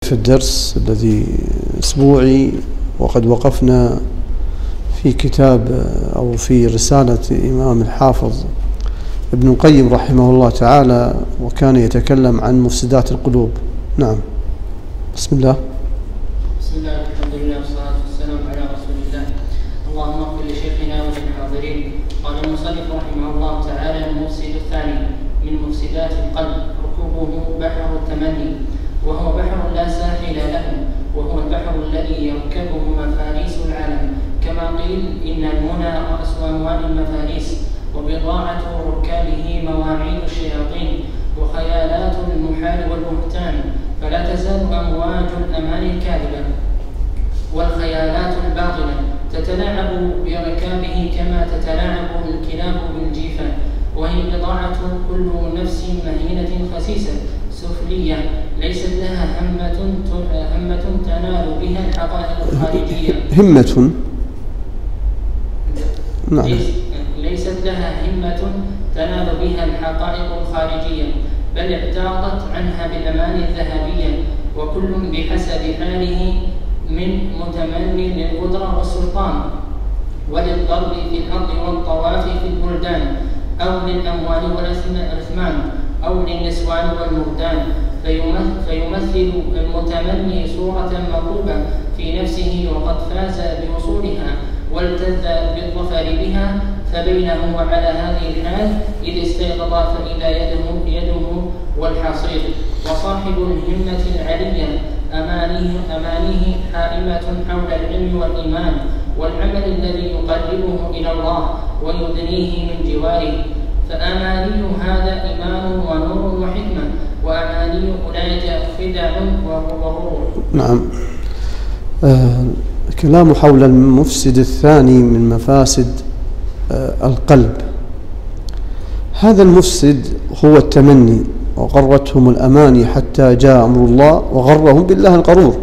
في الدرس الذي أسبوعي، وقد وقفنا في كتاب أو في رسالة إمام الحافظ ابن القيم رحمه الله تعالى، وكان يتكلم عن مفسدات القلوب. نعم، بسم الله. بسم الله، الحمد لله، والصلاة والسلام على رسول الله. اللهم اغفر لشيخنا وللحاضرين. قال المصنف رحمه الله تعالى: المفسد الثاني من مفسدات القلب ركوبه بحر التمني، وهو بحر لا ساحل له، وهو البحر الذي يركبه مفاريس العالم، كما قيل: إن المنى رأس أموال المفاريس، وبضاعة ركابه مواعيد الشياطين، وخيالات المحال والبهتان، فلا تزال أمواج الأمان الكاذبة والخيالات الباطلة تتلاعب بركابه كما تتلاعب الكلاب بالجيفان، وهي بضاعة كل نفس مهينة خسيسة سفلية ليست لها همة تنال بها الحقائق الخارجية. همة؟ نعم. ليست لها همة تنال بها الحقائق الخارجية، بل اعتاضت عنها بالأمان الذهبية، وكل بحسب حاله، من متمني للقدرة والسلطان وللضرب في الأرض والطواف في البلدان، أو للأموال والأثمان، أو للنسوان والمردان، فيمثل المتمني صورة مطلوبة في نفسه وقد فاز بوصولها والتذ بالظفر بها، فبينه وعلى هذه الحال إذ استيقظ فإذا يده والحصير. وصاحب الهمة العلية أمانيه حائمة حول العلم والإيمان والعمل الذي يقربه إلى الله ويدنيه من جواره، فأماني هذا إيمان ونور وحكمة، وأماني أولئك خدع وغرور. نعم. كلام حول المفسد الثاني من مفاسد القلب. هذا المفسد هو التمني، وغرتهم الأماني حتى جاء أمر الله وغرهم بالله الغرور،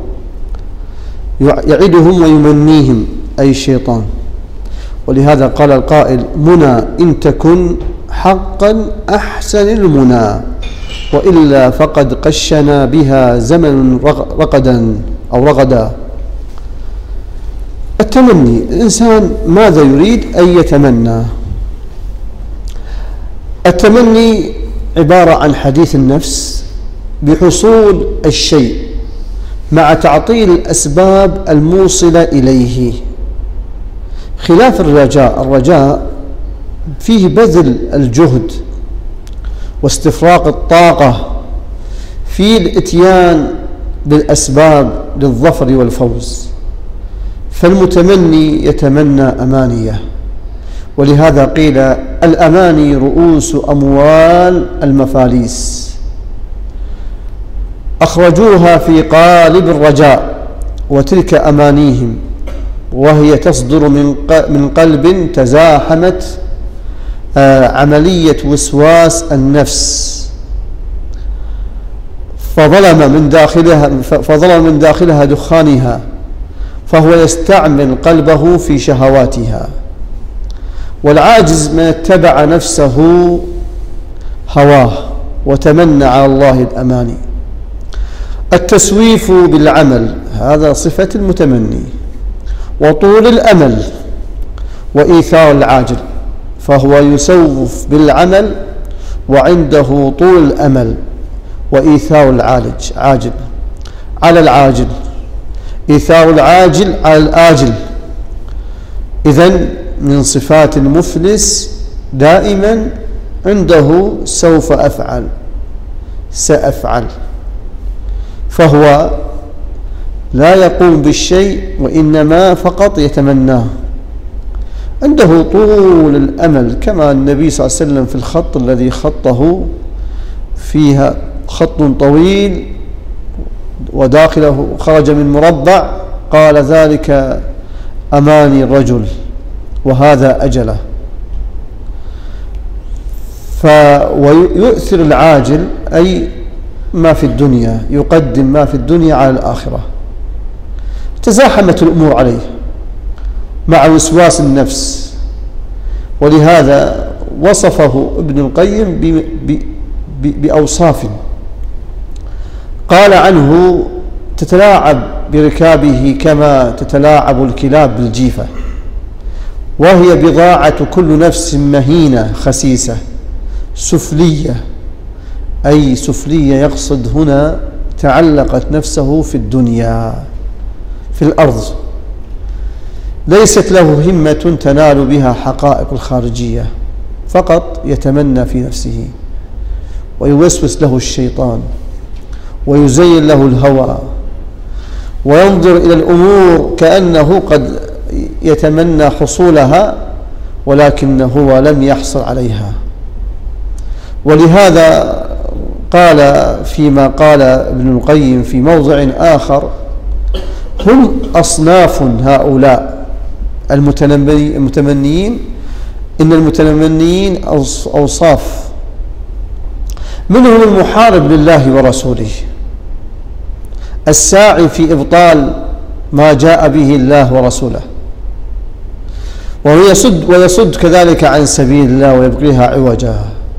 يعدهم ويمنيهم أي الشيطان. ولهذا قال القائل: منى إن تكن حقا أحسن المنى، وإلا فقد قشنا بها زمن رقدا أو رغدا. التمني، الإنسان ماذا يريد أن يتمنى؟ التمني عبارة عن حديث النفس بحصول الشيء مع تعطيل الأسباب الموصلة إليه، خلاف الرجاء. الرجاء فيه بذل الجهد واستفراغ الطاقة في الإتيان بالأسباب للظفر والفوز، فالمتمني يتمنى أمانيه. ولهذا قيل: الأماني رؤوس أموال المفاليس، أخرجوها في قالب الرجاء، وتلك أمانيهم، وهي تصدر من قلب تزاحمت عملية وسواس النفس، فظلم من داخلها دخانها، فهو يستعمل قلبه في شهواتها. والعاجز من اتبع نفسه هواه وتمنى على الله الأماني. التسويف بالعمل، هذا صفة المتمني، وطول الأمل، وإيثار العاجل، فهو يسوف بالعمل وعنده طول الأمل وإيثار العاجل على العاجل، إيثار العاجل على الآجل. إذن من صفات المفلس دائما عنده سوف أفعل، سأفعل، فهو لا يقوم بالشيء وإنما فقط يتمناه. عنده طول الأمل، كما النبي صلى الله عليه وسلم في الخط الذي خطه فيها خط طويل وداخله خرج من مربع، قال: ذلك أماني الرجل وهذا أجله. ويؤثر العاجل أي ما في الدنيا، يقدم ما في الدنيا على الآخرة. تزاحمت الأمور عليه مع وسواس النفس، ولهذا وصفه ابن القيم بأوصاف قال عنه: تتلاعب بركابه كما تتلاعب الكلاب بالجيفة، وهي بضاعة كل نفس مهينة خسيسة سفلية، أي سفلية يقصد هنا تعلقت نفسه في الدنيا في الأرض، ليست له همة تنال بها حقائق الخارجية، فقط يتمنى في نفسه ويوسوس له الشيطان ويزين له الهوى وينظر إلى الأمور كأنه قد يتمنى حصولها ولكنه هو لم يحصل عليها. ولهذا قال فيما قال ابن القيم في موضع آخر: هم أصناف هؤلاء المتمنيين، إن المتمنيين أوصاف، منهم المحارب لله ورسوله، الساعي في إبطال ما جاء به الله ورسوله، ويصد كذلك عن سبيل الله ويبغيها عوجا،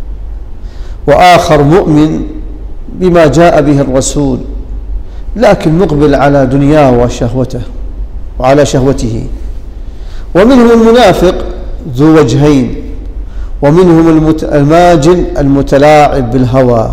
وآخر مؤمن بما جاء به الرسول لكن مقبل على دنياه وشهوته وعلى شهوته، ومنهم المنافق ذو وجهين، ومنهم الماجن المتلاعب بالهوى،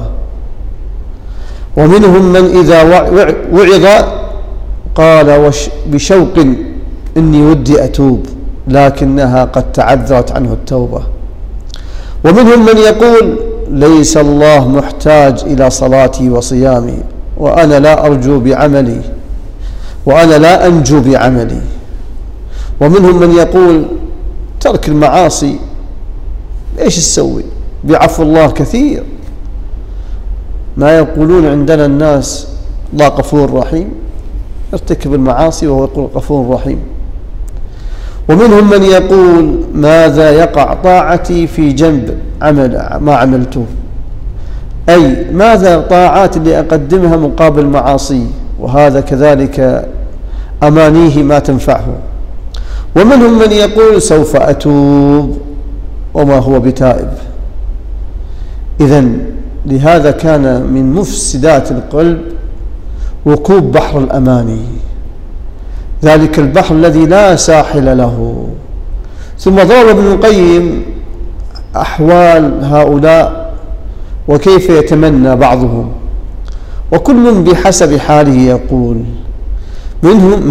ومنهم من إذا وعظ قال بشوق إني ودي أتوب لكنها قد تعذرت عنه التوبة، ومنهم من يقول ليس الله محتاج إلى صلاتي وصيامي وأنا لا أرجو بعملي وأنا لا أنجو بعملي، ومنهم من يقول ترك المعاصي إيش تسوي بعفو الله كثير، ما يقولون عندنا الناس الله غفور رحيم، ارتكب المعاصي وهو يقول غفور رحيم، ومنهم من يقول ماذا يقع طاعتي في جنب عمل ما عملته، أي ماذا طاعات اللي أقدمها مقابل معاصي، وهذا كذلك أمانيه ما تنفعه، ومنهم من يقول سوف أتوب وما هو بتائب. إذن لهذا كان من مفسدات القلب وكوب بحر الأماني، ذلك البحر الذي لا ساحل له. ثم ضرب ابن القيم أحوال هؤلاء وكيف يتمنى بعضهم، وكل بحسب حاله يقول. منهم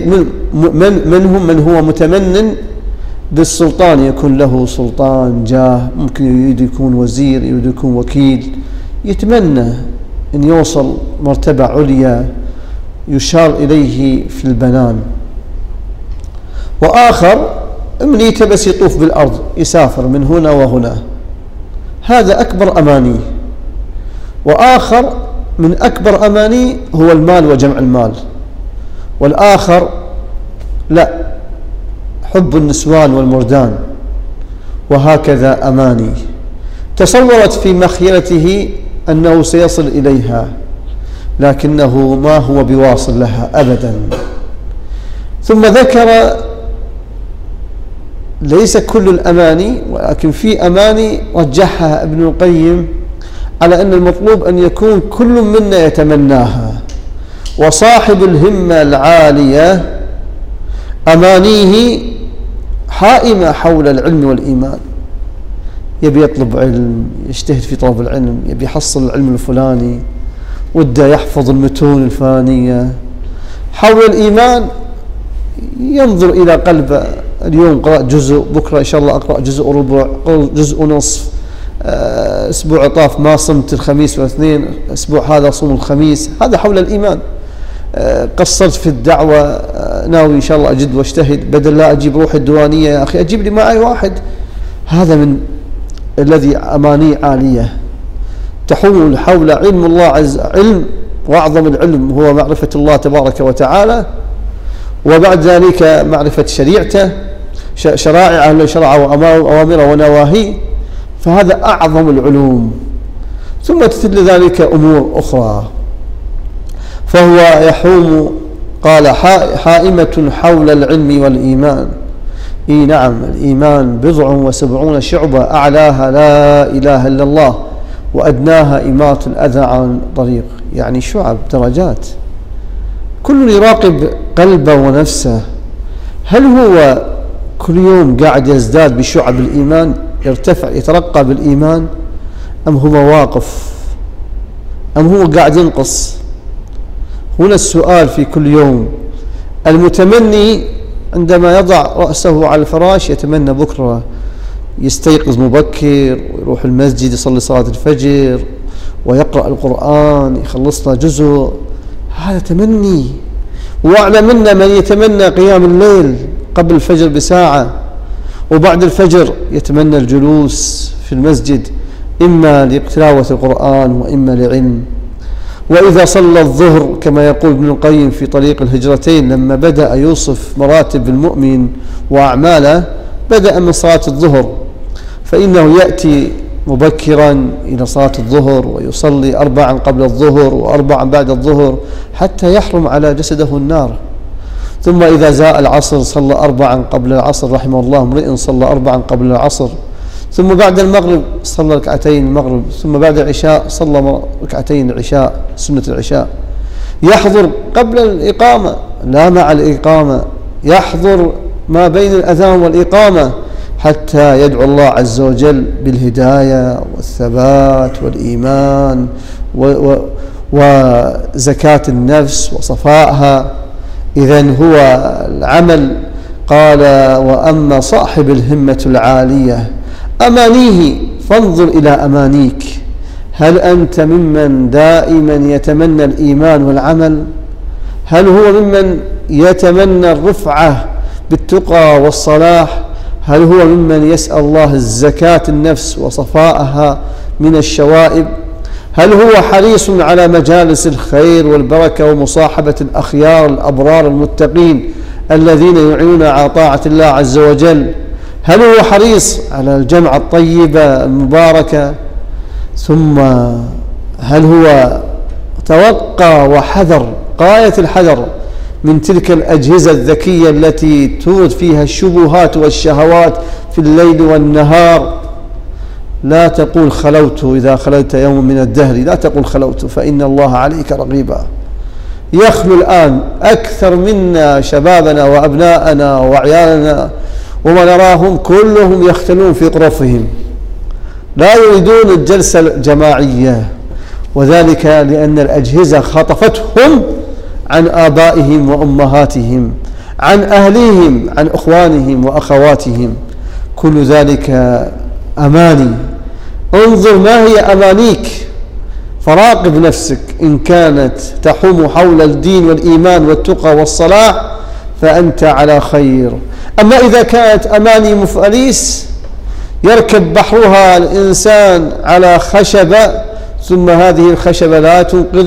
من هو متمن بالسلطان، يكون له سلطان جاه، ممكن يريد يكون وزير، يريد يكون وكيل، يتمنى أن يوصل مرتبة عليا يشار إليه في البنان. وآخر أمنيته بس يطوف بالأرض، يسافر من هنا وهنا، هذا أكبر أماني. وآخر من أكبر أماني هو المال وجمع المال، والآخر لا، حب النسوان والمردان، وهكذا أماني تصورت في مخيلته أنه سيصل إليها لكنه ما هو بواصل لها أبدا. ثم ذكر ليس كل الأماني، ولكن في أماني رجحها ابن القيم على أن المطلوب أن يكون كل منا يتمناها. وصاحب الهمة العالية أمانيه حائمة حول العلم والإيمان، يبي يطلب علم، يجتهد في طلب العلم، يبي يحصل العلم الفلاني، وده يحفظ المتون الفلانية. حول الإيمان ينظر إلى قلبه، اليوم قرأت جزء، بكرة إن شاء الله أقرأ جزء ربع، جزء ونصف، أسبوع طاف ما صمت الخميس والاثنين، أسبوع هذا صوم الخميس. هذا حول الإيمان. قصرت في الدعوة، ناوي إن شاء الله أجد واجتهد، بدل لا أجيب روح الديوانية يا أخي أجيب لي معي واحد. هذا من الذي أماني عالية تحول حول علم الله علم، وأعظم العلم هو معرفة الله تبارك وتعالى، وبعد ذلك معرفة شريعته، شرائعه التي شرع وأوامره ونواهيه، فهذا أعظم العلوم. ثم تتل ذلك أمور أخرى، فهو يحوم، قال حائمة حول العلم والإيمان. إي نعم، الإيمان 70 شعبة، أعلاها لا إله إلا الله، وأدناها إماطة الأذى عن طريق، يعني شعب درجات. كل يراقب قلبه ونفسه، هل هو كل يوم قاعد يزداد بشعب الإيمان، يرتفع يترقى بالإيمان، أم هو واقف، أم هو قاعد ينقص؟ هنا السؤال في كل يوم. المتمني عندما يضع رأسه على الفراش يتمنى بكرة يستيقظ مبكر ويروح المسجد يصلي صلاة الفجر ويقرأ القرآن يخلص له جزء، هذا تمني. وأعلى منا من يتمنى قيام الليل قبل الفجر بساعة، وبعد الفجر يتمنى الجلوس في المسجد إما لتلاوة القرآن وإما لعلم. وإذا صلى الظهر كما يقول ابن القيم في طريق الهجرتين لما بدأ يوصف مراتب المؤمن وأعماله، بدأ من صلاة الظهر، فإنه يأتي مبكرا إلى صلاة الظهر ويصلي 4 قبل الظهر و4 بعد الظهر حتى يحرم على جسده النار. ثم إذا زاء العصر صلى 4 قبل العصر، رحمه الله امرئ صلى 4 قبل العصر. ثم بعد المغرب صلى 2 المغرب. ثم بعد العشاء صلى 2 العشاء سنة العشاء. يحضر قبل الإقامة لا مع الإقامة، يحضر ما بين الأذان والإقامة حتى يدعو الله عز وجل بالهداية والثبات والإيمان وزكاة النفس وصفائها. إذن هو العمل. قال: وأما صاحب الهمة العالية أمانيه فانظر إلى أمانيك، هل أنت ممن دائما يتمنى الإيمان والعمل؟ هل هو ممن يتمنى الرفعة بالتقى والصلاح؟ هل هو ممن يسأل الله الزكاة النفس وصفائها من الشوائب؟ هل هو حريص على مجالس الخير والبركة ومصاحبة الأخيار الأبرار المتقين الذين يعينون على طاعة الله عز وجل؟ هل هو حريص على الجمع الطيبة المباركة؟ ثم هل هو توقى وحذر غاية الحذر من تلك الأجهزة الذكية التي تورد فيها الشبهات والشهوات في الليل والنهار؟ لا تقول خلوت إذا خلوت يوم من الدهر، لا تقول خلوت، فإن الله عليك رقيبا. يخلو الآن أكثر منا شبابنا وأبناءنا وعيالنا، وما نراهم كلهم يختلون في غرفهم، لا يريدون الجلسة الجماعية، وذلك لأن الأجهزة خطفتهم عن آبائهم وأمهاتهم، عن أهليهم، عن أخوانهم وأخواتهم. كل ذلك أماني. انظر ما هي أمانيك، فراقب نفسك، إن كانت تحوم حول الدين والإيمان والتقى والصلاح فأنت على خير. أما إذا كانت أماني مفاليس يركب بحرها الإنسان على خشبة، ثم هذه الخشبة لا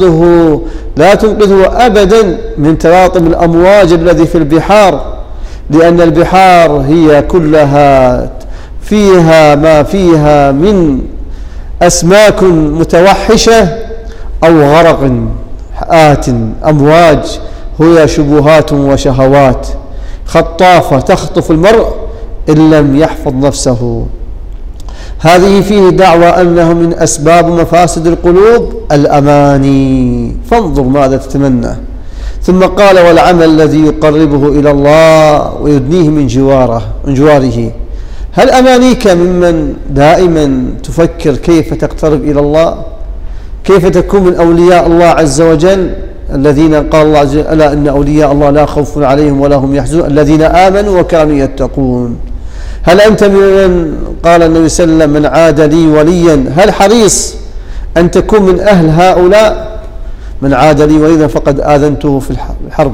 تنقذه أبدا من تلاطم الأمواج الذي في البحار، لأن البحار هي كلها فيها ما فيها من أسماك متوحشة أو غرق آت، أمواج هي شبهات وشهوات خطافة تخطف المرء إن لم يحفظ نفسه. هذه فيه دعوة أنه من أسباب مفاسد القلوب الأماني، فانظر ماذا تتمنى. ثم قال: والعمل الذي يقربه إلى الله ويدنيه من جواره. هل أمانيك ممن دائما تفكر كيف تقترب إلى الله، كيف تكون من أولياء الله عز وجل الذين قال الله عز وجل: ألا إن أولياء الله لا خوف عليهم ولا هم يحزنون الذين آمنوا وكانوا يتقون؟ هل أنت ممن قال النبي صلى الله عليه وسلم: من عاد لي وليا؟ هل حريص أن تكون من أهل هؤلاء؟ من عاد لي وليا فقد آذنته في الحرب،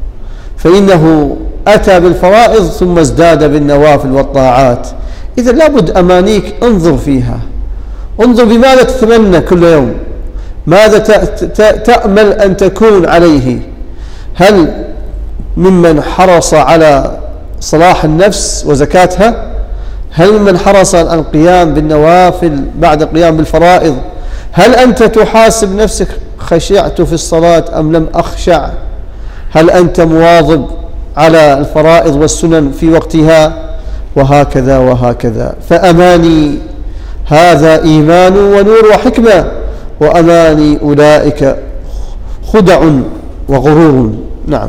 فإنه أتى بالفرائض ثم ازداد بالنوافل والطاعات. إذا لابد أمانيك انظر فيها، انظر بماذا تتمنى كل يوم، ماذا تأمل أن تكون عليه. هل ممن حرص على صلاح النفس وزكاتها؟ هل ممن حرص على القيام بالنوافل بعد القيام بالفرائض؟ هل أنت تحاسب نفسك: خشعت في الصلاة أم لم أخشع؟ هل أنت مواظب على الفرائض والسنن في وقتها؟ وهكذا وهكذا. فأماني هذا إيمان ونور وحكمة، وأماني أولئك خدع وغرور. نعم.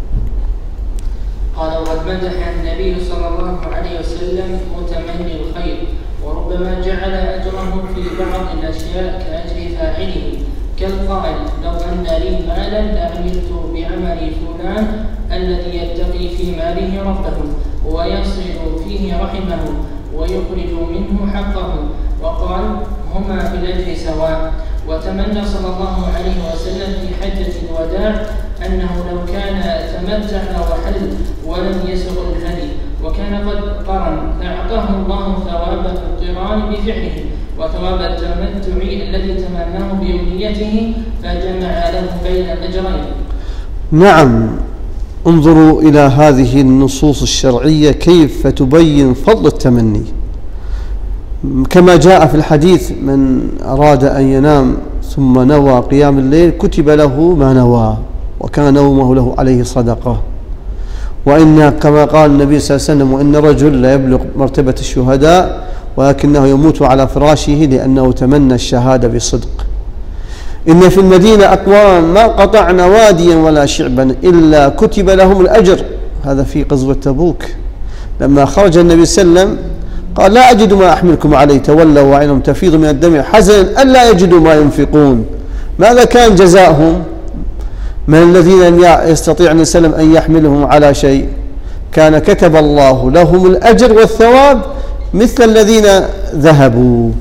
قال: وقد مدح النبي صلى الله عليه وسلم متمني الخير، وربما جعل أجره في بعض الأشياء كأجر فاعله، كالقائل: لو أن لي مالا لعملت بعمل فلان الذي يتقي في ماله ربه ويصل فيه رحمه ويخرج منه حقه، وقال: هما في الأجر سواء. وتمنى صلى الله عليه وسلم في حجة الوداع أنه لو كان تمتع وحل ولم يسق الهدي وكان قد قرن لأعطاه الله ثواب القران بفعله وثواب التمتع الذي تمناه بأمنيته، فجمع له بين الأجرين. نعم. انظروا إلى هذه النصوص الشرعية كيف تبين فضل التمني، كما جاء في الحديث: من أراد أن ينام ثم نوى قيام الليل كتب له ما نوى وكان نومه له عليه صدقة. وإن كما قال النبي صلى الله عليه وسلم: وإن رجل لا يبلغ مرتبة الشهداء ولكنه يموت على فراشه لأنه تمنى الشهادة بصدق. إن في المدينة أقوام ما قطعنا واديا ولا شعبا إلا كتب لهم الأجر. هذا في غزوة تبوك لما خرج النبي صلى الله عليه وسلم قال: لا أجد ما أحملكم عليه، تولوا وعينهم تفيض من الدمع حزنا ألا يجدوا ما ينفقون. ماذا كان جزاؤهم من الذين لم يستطيع النبي صلى الله عليه وسلم أن يحملهم على شيء؟ كان كتب الله لهم الأجر والثواب مثل الذين ذهبوا.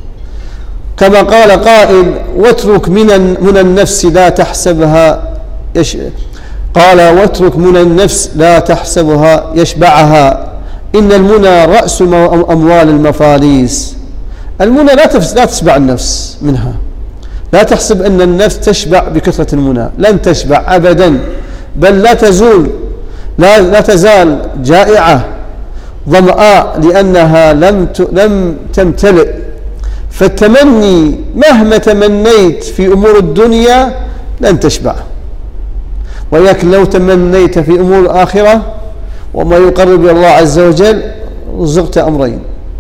كما قال قائل: واترك من النفس لا تحسبها قال: واترك من النفس لا تحسبها يشبعها، إن المنى رأس أموال المفاليس. المنى لا تشبع النفس منها، لا تحسب أن النفس تشبع بكثرة المنى، لن تشبع أبدا، بل لا تزال جائعة ظمآ لأنها لم تمتلئ. فالتمني مهما تمنيت في أمور الدنيا لن تشبع، ولكن لو تمنيت في أمور الآخرة وما يقرب إلى الله عز وجل رزقت أمرين: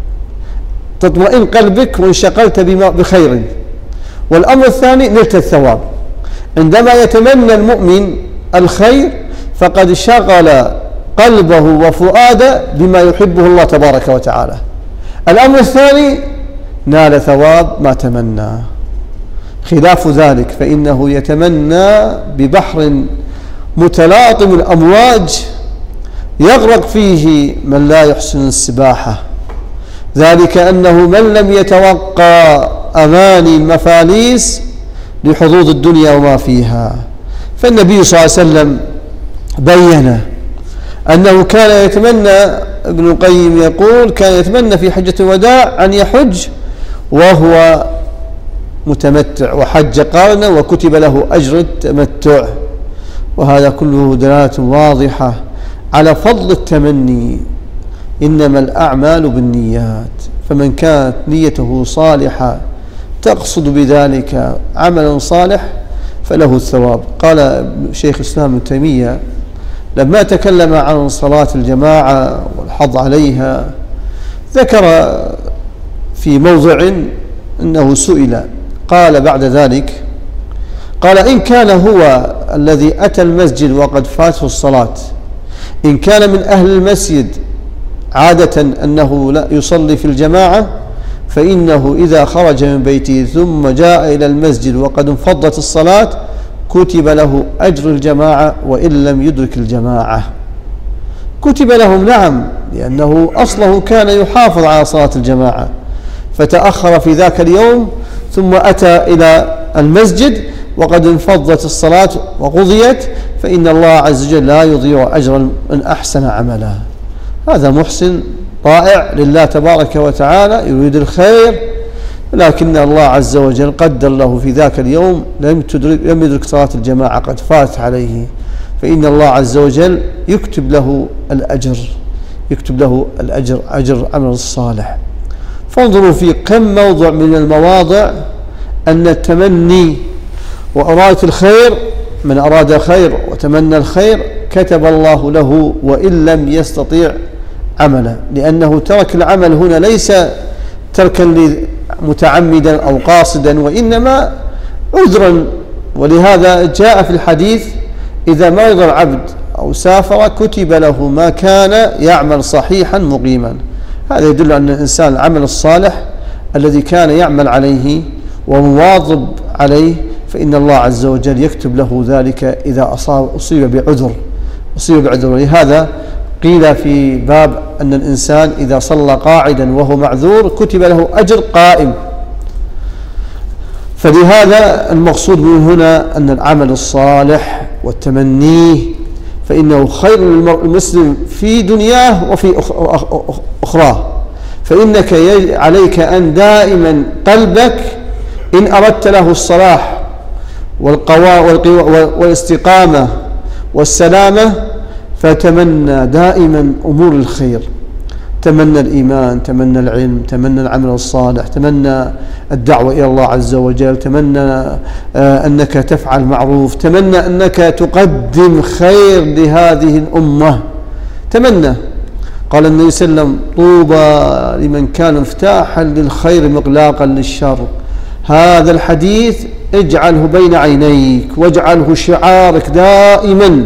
تطمئن قلبك وانشغلت بخير، والأمر الثاني نلت الثواب. عندما يتمنى المؤمن الخير فقد شغل قلبه وفؤاده بما يحبه الله تبارك وتعالى. الأمر الثاني نال ثواب ما تمنى. خلاف ذلك فإنه يتمنى ببحر متلاطم الأمواج يغرق فيه من لا يحسن السباحة. ذلك أنه من لم يتوقع أماني المفاليس لحظوظ الدنيا وما فيها. فالنبي صلى الله عليه وسلم بين أنه كان يتمنى، ابن القيم يقول: كان يتمنى في حجة الوداع أن يحج وهو متمتع، وحج قارنا وكتب له أجر التمتع. وهذا كله دلالة واضحة على فضل التمني. إنما الأعمال بالنيات، فمن كانت نيته صالحة تقصد بذلك عملا صالح فله الثواب. قال شيخ الإسلام ابن تيمية لما تكلم عن صلاة الجماعة والحظ عليها ذكر في موضع أنه سئل، قال بعد ذلك: قال: إن كان هو الذي أتى المسجد وقد فاته الصلاة، إن كان من أهل المسجد عادة أنه لا يصلي في الجماعة، فإنه إذا خرج من بيته ثم جاء إلى المسجد وقد انفضت الصلاة كتب له أجر الجماعة وإن لم يدرك الجماعة. كتب لهم، نعم، لأنه أصله كان يحافظ على صلاة الجماعة فتأخر في ذاك اليوم ثم أتى إلى المسجد وقد انفضت الصلاة وقضيت، فإن الله عز وجل لا يضيع أجر من أحسن عملا. هذا محسن رائع لله تبارك وتعالى يريد الخير، لكن الله عز وجل قدر له في ذاك اليوم لم يدرك صلاة الجماعة قد فات عليه، فإن الله عز وجل يكتب له الأجر أجر عمل الصالح. فانظروا في كم موضع من المواضع أن التمني وإرادة الخير، من أراد الخير وتمنى الخير كتب الله له وإن لم يستطيع عملا، لأنه ترك العمل هنا ليس تركا متعمدا أو قاصدا، وإنما عذرا. ولهذا جاء في الحديث: إذا مرض العبد أو سافر كتب له ما كان يعمل صحيحا مقيما. هذا يدل أن الإنسان العمل الصالح الذي كان يعمل عليه ومواظب عليه فإن الله عز وجل يكتب له ذلك إذا أصيب بعذر. ولهذا قيل في باب أن الإنسان إذا صلى قاعدا وهو معذور كتب له أجر قائم. فلهذا المقصود من هنا أن العمل الصالح والتمنيه فإنه خير للمسلم في دنياه وفي أخراه. فإنك عليك أن دائما قلبك إن أردت له الصلاح والاستقامة والسلامة فتمنى دائما أمور الخير، تمنى الإيمان، تمنى العلم، تمنى العمل الصالح، تمنى الدعوة إلى الله عز وجل، تمنى أنك تفعل معروف، تمنى أنك تقدم خير لهذه الأمة، تمنى. قال النبي صلى الله عليه وسلم طوبى لمن كان مفتاحا للخير مغلاقا للشر. هذا الحديث اجعله بين عينيك واجعله شعارك دائما،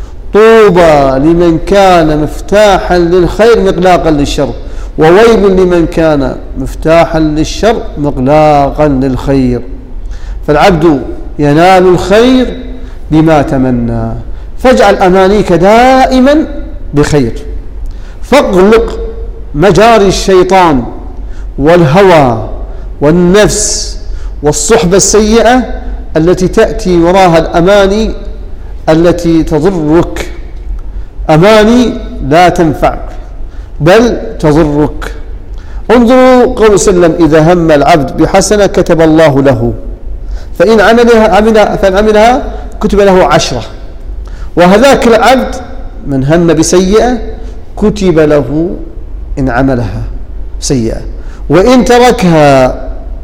طوبى لمن كان مفتاحا للخير مغلاقا للشر، وويل لمن كان مفتاحا للشر مغلاقا للخير. فالعبد ينال الخير بما تمنى، فاجعل أمانيك دائما بخير، فاغلق مجاري الشيطان والهوى والنفس والصحبة السيئة التي تأتي وراها الأماني التي تضرك. أماني لا تنفعك بل تضرك. انظروا قول سلم إذا هم العبد بحسنة كتب الله له، فإن عملها كتب له 10. وهذاك العبد من هم بسيئة كتب له إن عملها سيئة، وإن تركها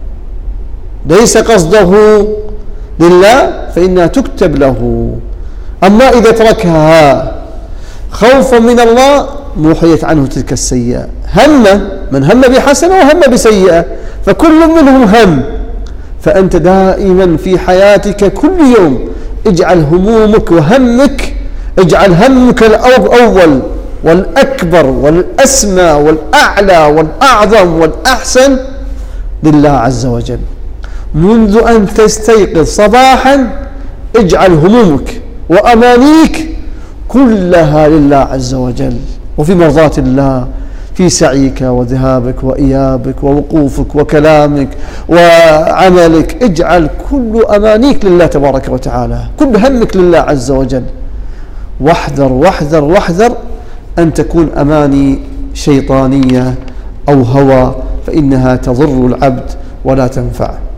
ليس قصده لله فإنها تكتب له. أما إذا تركها خوفا من الله موحيت عنه تلك السيئة. من هم بحسنة وهم بسيئة، فكل منهم هم. فأنت دائما في حياتك كل يوم اجعل همومك وهمك، اجعل همك الأول والأكبر والأسمى والأعلى والأعظم والأحسن لله عز وجل. منذ أن تستيقظ صباحا اجعل همومك وأمانيك كلها لله عز وجل، وفي مرضاة الله في سعيك وذهابك وإيابك ووقوفك وكلامك وعملك. اجعل كل أمانيك لله تبارك وتعالى، كل همك لله عز وجل. واحذر واحذر واحذر أن تكون أماني شيطانية أو هوى، فإنها تضر العبد ولا تنفعه.